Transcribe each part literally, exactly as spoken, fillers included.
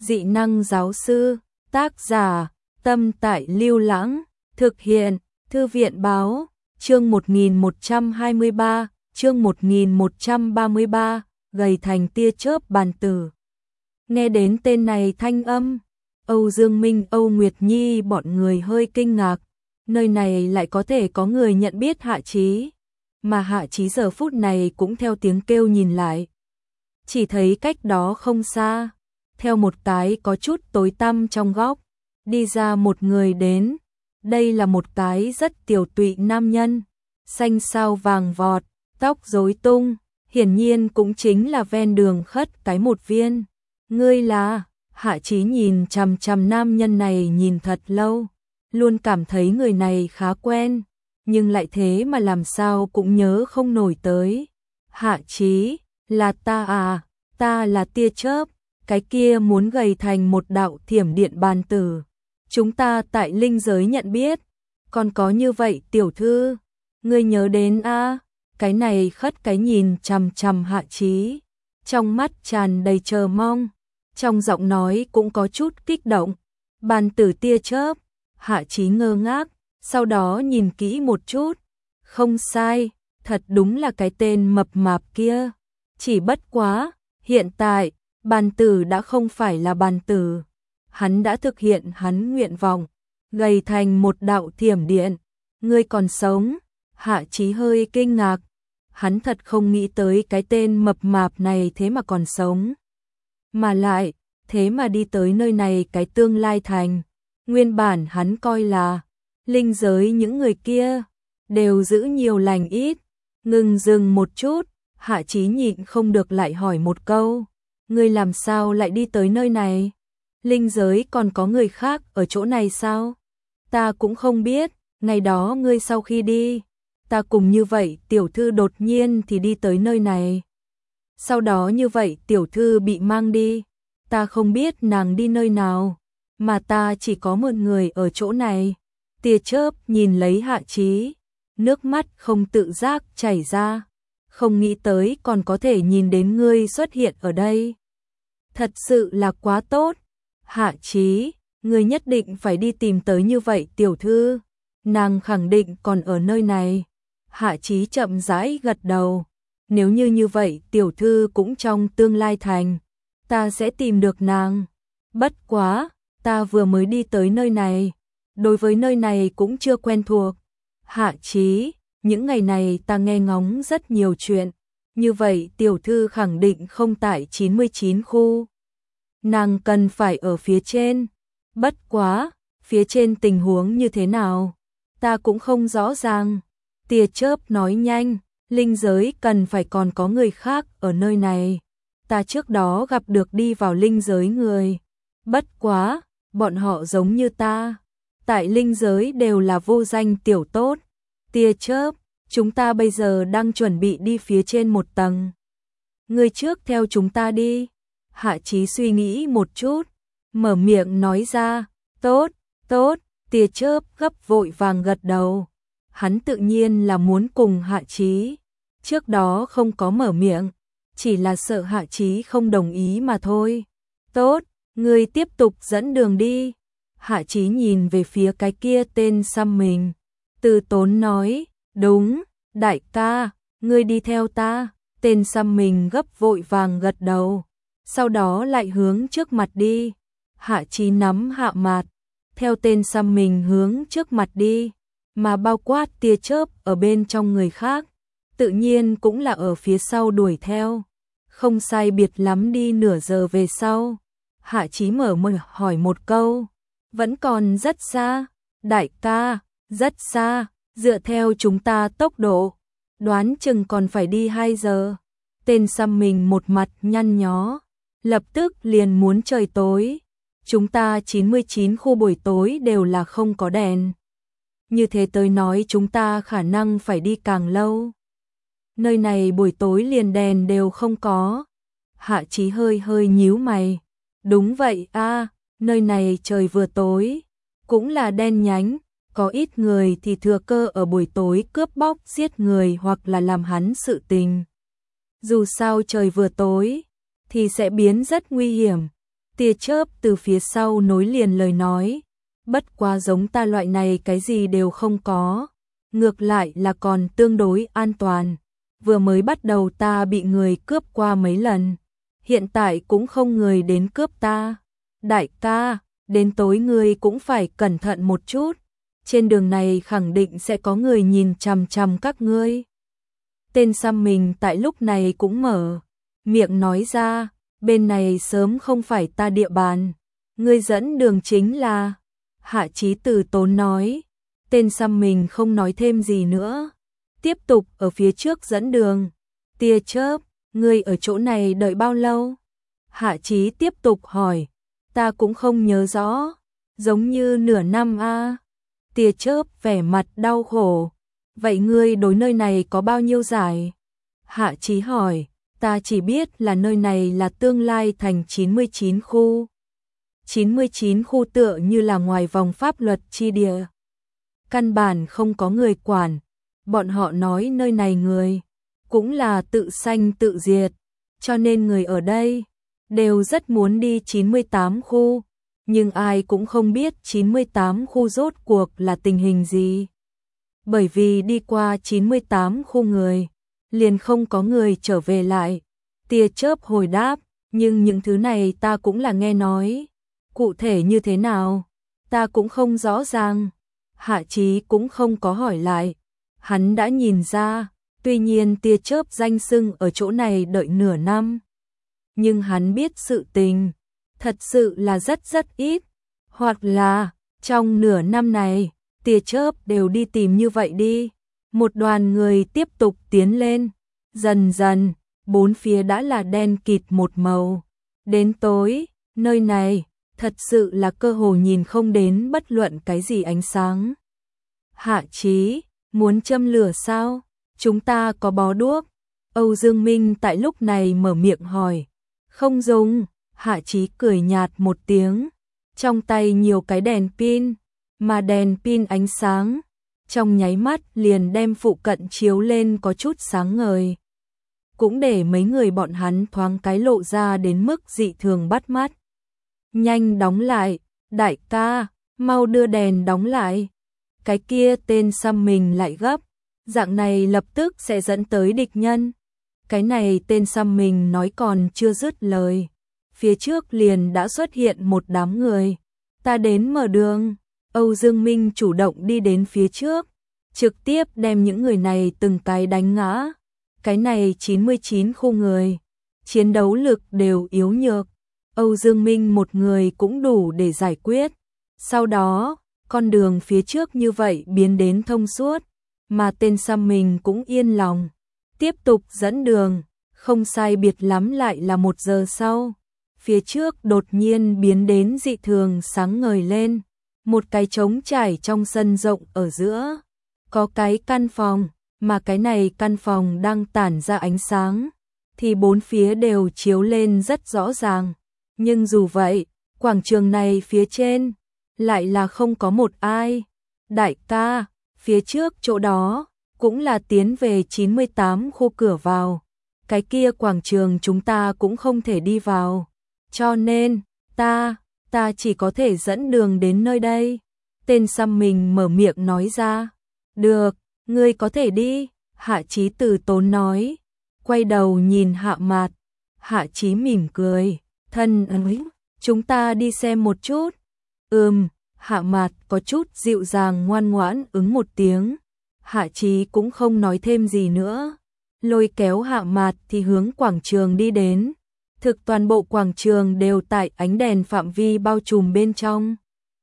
Dị năng giáo sư, tác giả, Tâm Tại Lưu Lãng, thực hiện, Thư viện báo, chương một nghìn một trăm hai mươi ba, chương một nghìn một trăm ba mươi ba, gầy thành tia chớp bàn tử. Nghe đến tên này thanh âm, Âu Dương Minh, Âu Nguyệt Nhi bọn người hơi kinh ngạc, nơi này lại có thể có người nhận biết Hạ Chí, mà Hạ Chí giờ phút này cũng theo tiếng kêu nhìn lại. Chỉ thấy cách đó không xa, theo một cái có chút tối tăm trong góc, đi ra một người đến. Đây là một cái rất tiểu tụy nam nhân, xanh sao vàng vọt, tóc rối tung, hiển nhiên cũng chính là ven đường khất cái một viên. Ngươi là? Hạ Chí nhìn chằm chằm nam nhân này nhìn thật lâu, luôn cảm thấy người này khá quen, nhưng lại thế mà làm sao cũng nhớ không nổi tới. Hạ Chí, là ta à, ta là tia chớp, cái kia muốn gầy thành một đạo thiểm điện bàn tử. Chúng ta tại linh giới nhận biết, còn có như vậy tiểu thư, ngươi nhớ đến a? À? Cái này khất cái nhìn chằm chằm Hạ Chí, trong mắt tràn đầy chờ mong, trong giọng nói cũng có chút kích động. Bàn tử tia chớp, Hạ Chí ngơ ngác, sau đó nhìn kỹ một chút, không sai, thật đúng là cái tên mập mạp kia, chỉ bất quá, hiện tại, bàn tử đã không phải là bàn tử. Hắn đã thực hiện hắn nguyện vọng, gầy thành một đạo thiểm điện. Ngươi còn sống? Hạ Chí hơi kinh ngạc, hắn thật không nghĩ tới cái tên mập mạp này thế mà còn sống. Mà lại, thế mà đi tới nơi này cái tương lai thành. Nguyên bản hắn coi là, linh giới những người kia, đều giữ nhiều lành ít. Ngừng dừng một chút, Hạ Chí nhịn không được lại hỏi một câu. Ngươi làm sao lại đi tới nơi này? Linh giới còn có người khác ở chỗ này sao? Ta cũng không biết, ngày đó ngươi sau khi đi, ta cùng như vậy tiểu thư đột nhiên thì đi tới nơi này. Sau đó như vậy tiểu thư bị mang đi, ta không biết nàng đi nơi nào, mà ta chỉ có một người ở chỗ này. Tia chớp nhìn lấy Hạ Chí, nước mắt không tự giác chảy ra, không nghĩ tới còn có thể nhìn đến ngươi xuất hiện ở đây. Thật sự là quá tốt. Hạ Chí, ngươi nhất định phải đi tìm tới như vậy tiểu thư, nàng khẳng định còn ở nơi này. Hạ Chí chậm rãi gật đầu, nếu như như vậy tiểu thư cũng trong tương lai thành, ta sẽ tìm được nàng. Bất quá, ta vừa mới đi tới nơi này, đối với nơi này cũng chưa quen thuộc. Hạ Chí, những ngày này ta nghe ngóng rất nhiều chuyện, như vậy tiểu thư khẳng định không tại chín mươi chín khu. Nàng cần phải ở phía trên, bất quá, phía trên tình huống như thế nào, ta cũng không rõ ràng. Tia chớp nói nhanh, linh giới cần phải còn có người khác ở nơi này. Ta trước đó gặp được đi vào linh giới người, bất quá, bọn họ giống như ta, tại linh giới đều là vô danh tiểu tốt. Tia chớp, chúng ta bây giờ đang chuẩn bị đi phía trên một tầng. Người trước theo chúng ta đi. Hạ Chí suy nghĩ một chút, mở miệng nói ra, tốt, tốt. Tia chớp gấp vội vàng gật đầu. Hắn tự nhiên là muốn cùng Hạ Chí, trước đó không có mở miệng, chỉ là sợ Hạ Chí không đồng ý mà thôi. Tốt, ngươi tiếp tục dẫn đường đi. Hạ Chí nhìn về phía cái kia tên xăm mình, từ tốn nói, đúng, đại ca, ngươi đi theo ta. Tên xăm mình gấp vội vàng gật đầu, sau đó lại hướng trước mặt đi. Hạ Chí nắm hạ mặt, theo tên xăm mình hướng trước mặt đi, mà bao quát tia chớp ở bên trong người khác, tự nhiên cũng là ở phía sau đuổi theo. Không sai biệt lắm đi nửa giờ về sau, Hạ Chí mở miệng hỏi một câu, vẫn còn rất xa, đại ca, rất xa, dựa theo chúng ta tốc độ, đoán chừng còn phải đi hai giờ. Tên xăm mình một mặt nhăn nhó, lập tức liền muốn trời tối. Chúng ta chín mươi chín khu buổi tối đều là không có đèn. Như thế tới nói chúng ta khả năng phải đi càng lâu. Nơi này buổi tối liền đèn đều không có. Hạ Chí hơi hơi nhíu mày. Đúng vậy a, à, nơi này trời vừa tối, cũng là đen nhánh, có ít người thì thừa cơ ở buổi tối cướp bóc giết người hoặc là làm hắn sự tình. Dù sao trời vừa tối, thì sẽ biến rất nguy hiểm. Tia chớp từ phía sau nối liền lời nói, bất quá giống ta loại này cái gì đều không có, ngược lại là còn tương đối an toàn. Vừa mới bắt đầu ta bị người cướp qua mấy lần, hiện tại cũng không người đến cướp ta. Đại ca, đến tối ngươi cũng phải cẩn thận một chút, trên đường này khẳng định sẽ có người nhìn chằm chằm các ngươi. Tên xăm mình tại lúc này cũng mở miệng nói ra, bên này sớm không phải ta địa bàn, ngươi dẫn đường chính là. Hạ Chí từ tốn nói, tên xăm mình không nói thêm gì nữa, tiếp tục ở phía trước dẫn đường. Tia chớp, ngươi ở chỗ này đợi bao lâu? Hạ Chí tiếp tục hỏi, ta cũng không nhớ rõ, giống như nửa năm a. Tia chớp vẻ mặt đau khổ, vậy ngươi đối nơi này có bao nhiêu giải? Hạ Chí hỏi, ta chỉ biết là nơi này là tương lai thành chín mươi chín khu. chín mươi chín khu tựa như là ngoài vòng pháp luật chi địa. Căn bản không có người quản, bọn họ nói nơi này người cũng là tự sanh tự diệt, cho nên người ở đây đều rất muốn đi chín mươi tám khu, nhưng ai cũng không biết chín mươi tám khu rốt cuộc là tình hình gì. Bởi vì đi qua chín mươi tám khu người, liền không có người trở về lại. Tia chớp hồi đáp, nhưng những thứ này ta cũng là nghe nói. Cụ thể như thế nào, ta cũng không rõ ràng. Hạ Chí cũng không có hỏi lại. Hắn đã nhìn ra, tuy nhiên tia chớp danh xưng ở chỗ này đợi nửa năm. Nhưng hắn biết sự tình, thật sự là rất rất ít. Hoặc là, trong nửa năm này, tia chớp đều đi tìm như vậy đi. Một đoàn người tiếp tục tiến lên. Dần dần, bốn phía đã là đen kịt một màu. Đến tối, nơi này, thật sự là cơ hồ nhìn không đến bất luận cái gì ánh sáng. Hạ Chí, muốn châm lửa sao? Chúng ta có bó đuốc. Âu Dương Minh tại lúc này mở miệng hỏi. Không dùng, Hạ Chí cười nhạt một tiếng. Trong tay nhiều cái đèn pin, mà đèn pin ánh sáng, trong nháy mắt liền đem phụ cận chiếu lên có chút sáng ngời. Cũng để mấy người bọn hắn thoáng cái lộ ra đến mức dị thường bắt mắt. Nhanh đóng lại, đại ca, mau đưa đèn đóng lại. Cái kia tên xăm mình lại gấp, dạng này lập tức sẽ dẫn tới địch nhân. Cái này tên xăm mình nói còn chưa dứt lời, phía trước liền đã xuất hiện một đám người. Ta đến mở đường. Âu Dương Minh chủ động đi đến phía trước, trực tiếp đem những người này từng cái đánh ngã. Cái này chín mươi chín khu người, chiến đấu lực đều yếu nhược. Âu Dương Minh một người cũng đủ để giải quyết. Sau đó, con đường phía trước như vậy biến đến thông suốt, mà tên xăm mình cũng yên lòng. Tiếp tục dẫn đường, không sai biệt lắm lại là một giờ sau. Phía trước đột nhiên biến đến dị thường sáng ngời lên. Một cái trống trải trong sân rộng ở giữa. Có cái căn phòng, mà cái này căn phòng đang tản ra ánh sáng. Thì bốn phía đều chiếu lên rất rõ ràng. Nhưng dù vậy, quảng trường này phía trên lại là không có một ai. Đại ca, phía trước chỗ đó cũng là tiến về chín mươi tám khu cửa vào. Cái kia quảng trường chúng ta cũng không thể đi vào. Cho nên, ta, ta chỉ có thể dẫn đường đến nơi đây. Tên xăm mình mở miệng nói ra. Được, ngươi có thể đi. Hạ Chí từ tốn nói. Quay đầu nhìn Hạ Mạt. Hạ Chí mỉm cười. Thân ơi, chúng ta đi xem một chút. Ừm, Hạ Mạt có chút dịu dàng ngoan ngoãn ứng một tiếng. Hạ Chí cũng không nói thêm gì nữa. Lôi kéo Hạ Mạt thì hướng quảng trường đi đến. Thực toàn bộ quảng trường đều tại ánh đèn phạm vi bao trùm bên trong.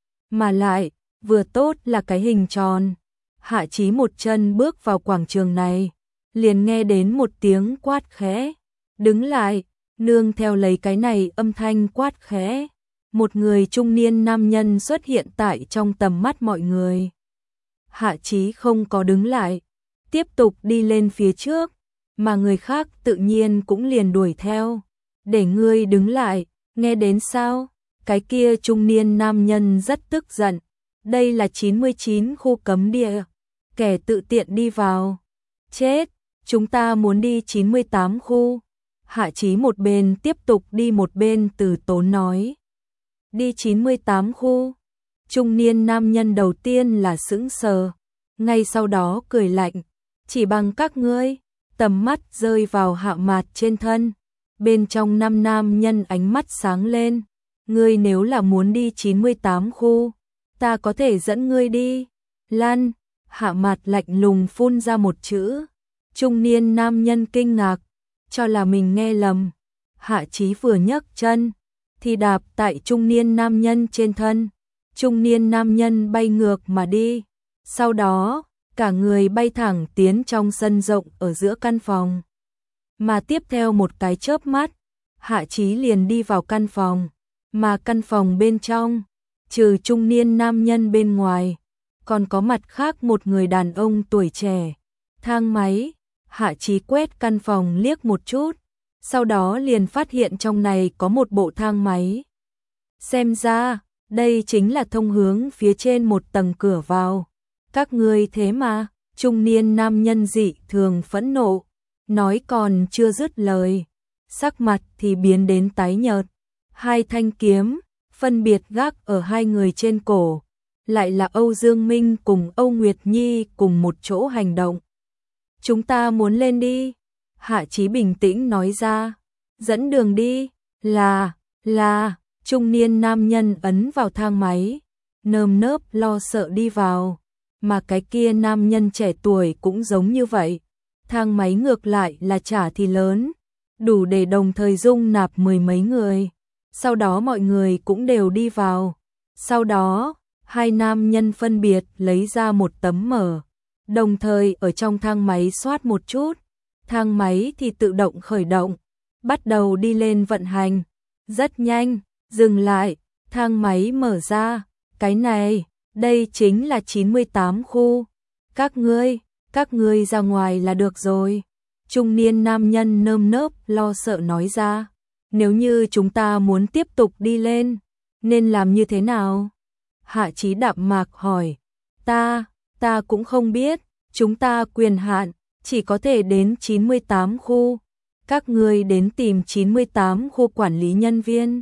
Mà lại, vừa tốt là cái hình tròn. Hạ Chí một chân bước vào quảng trường này, liền nghe đến một tiếng quát khẽ. Đứng lại, nương theo lấy cái này âm thanh quát khẽ. Một người trung niên nam nhân xuất hiện tại trong tầm mắt mọi người. Hạ Chí không có đứng lại, tiếp tục đi lên phía trước, mà người khác tự nhiên cũng liền đuổi theo. Để ngươi đứng lại, nghe đến sao? Cái kia trung niên nam nhân rất tức giận. Đây là chín mươi chín khu cấm địa, kẻ tự tiện đi vào. Chết, chúng ta muốn đi chín mươi tám khu. Hạ Chí một bên tiếp tục đi một bên từ tốn nói. Đi chín mươi tám khu. Trung niên nam nhân đầu tiên là sững sờ, ngay sau đó cười lạnh, chỉ bằng các ngươi. Tầm mắt rơi vào Hạ Mạt trên thân, bên trong năm nam nhân ánh mắt sáng lên, ngươi nếu là muốn đi chín mươi tám khu, ta có thể dẫn ngươi đi. Lan. Hạ Mạt lạnh lùng phun ra một chữ. Trung niên nam nhân kinh ngạc, cho là mình nghe lầm. Hạ Chí vừa nhấc chân thì đạp tại trung niên nam nhân trên thân. Trung niên nam nhân bay ngược mà đi, sau đó cả người bay thẳng tiến trong sân rộng ở giữa căn phòng. Mà tiếp theo một cái chớp mắt, Hạ Chí liền đi vào căn phòng, mà căn phòng bên trong, trừ trung niên nam nhân bên ngoài, còn có mặt khác một người đàn ông tuổi trẻ. Thang máy. Hạ Chí quét căn phòng liếc một chút, sau đó liền phát hiện trong này có một bộ thang máy. Xem ra, đây chính là thông hướng phía trên một tầng cửa vào. Các ngươi thế mà. Trung niên nam nhân dị thường phẫn nộ, nói còn chưa dứt lời, sắc mặt thì biến đến tái nhợt. Hai thanh kiếm phân biệt gác ở hai người trên cổ, lại là Âu Dương Minh cùng Âu Nguyệt Nhi cùng một chỗ hành động. Chúng ta muốn lên đi. Hạ Chí bình tĩnh nói ra. Dẫn đường đi. Là, là. Trung niên nam nhân ấn vào thang máy, nơm nớp lo sợ đi vào. Mà cái kia nam nhân trẻ tuổi cũng giống như vậy. Thang máy ngược lại là chả thì lớn, đủ để đồng thời dung nạp mười mấy người. Sau đó mọi người cũng đều đi vào. Sau đó, hai nam nhân phân biệt lấy ra một tấm mở, đồng thời ở trong thang máy soát một chút. Thang máy thì tự động khởi động, bắt đầu đi lên vận hành. Rất nhanh, dừng lại, thang máy mở ra. Cái này, đây chính là chín mươi tám khu. Các ngươi, các ngươi ra ngoài là được rồi. Trung niên nam nhân nơm nớp lo sợ nói ra. Nếu như chúng ta muốn tiếp tục đi lên, nên làm như thế nào? Hạ Chí đạm mạc hỏi. Ta, ta cũng không biết, chúng ta quyền hạn, chỉ có thể đến chín mươi tám khu. Các ngươi đến tìm chín mươi tám khu quản lý nhân viên.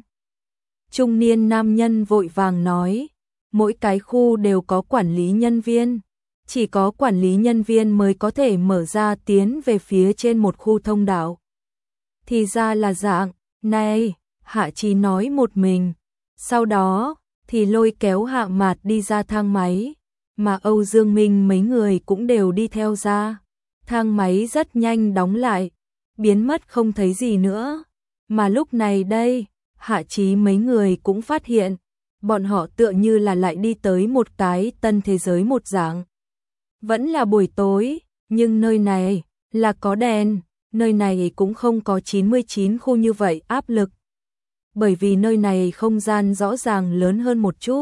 Trung niên nam nhân vội vàng nói. Mỗi cái khu đều có quản lý nhân viên, chỉ có quản lý nhân viên mới có thể mở ra tiến về phía trên một khu thông đạo. Thì ra là dạng này. Hạ Chí nói một mình, sau đó thì lôi kéo Hạ Mạt đi ra thang máy, mà Âu Dương Minh mấy người cũng đều đi theo ra. Thang máy rất nhanh đóng lại, biến mất không thấy gì nữa. Mà lúc này đây, Hạ Chí mấy người cũng phát hiện, bọn họ tựa như là lại đi tới một cái tân thế giới một dạng. Vẫn là buổi tối, nhưng nơi này là có đèn, nơi này cũng không có chín mươi chín khu như vậy áp lực. Bởi vì nơi này không gian rõ ràng lớn hơn một chút.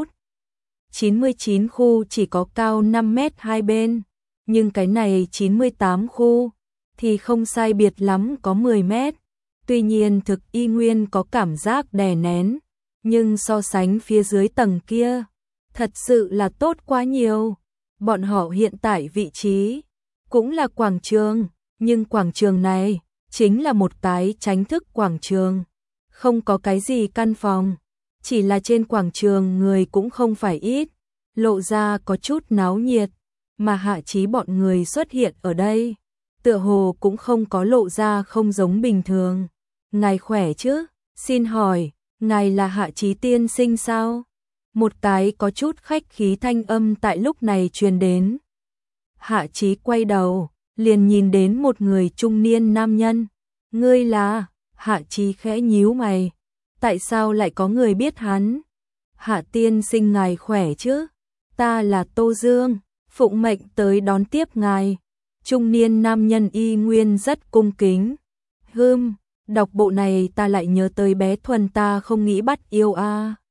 chín mươi chín khu chỉ có cao năm mét hai bên, nhưng cái này chín mươi tám khu thì không sai biệt lắm có mười mét. Tuy nhiên thực y nguyên có cảm giác đè nén, nhưng so sánh phía dưới tầng kia, thật sự là tốt quá nhiều. Bọn họ hiện tại vị trí cũng là quảng trường, nhưng quảng trường này chính là một cái chính thức quảng trường, không có cái gì căn phòng, chỉ là trên quảng trường người cũng không phải ít, lộ ra có chút náo nhiệt, mà Hạ Chí bọn người xuất hiện ở đây, tựa hồ cũng không có lộ ra không giống bình thường. Ngài khỏe chứ? Xin hỏi, ngài là Hạ Chí tiên sinh sao? Một cái có chút khách khí thanh âm tại lúc này truyền đến. Hạ Chí quay đầu, liền nhìn đến một người trung niên nam nhân. Ngươi là? Hạ Chí khẽ nhíu mày. Tại sao lại có người biết hắn? Hạ tiên sinh ngài khỏe chứ? Ta là Tô Dương, phụng mệnh tới đón tiếp ngài. Trung niên nam nhân y nguyên rất cung kính. Hừm, đọc bộ này ta lại nhớ tới bé Thuần ta không nghĩ bắt yêu a. À.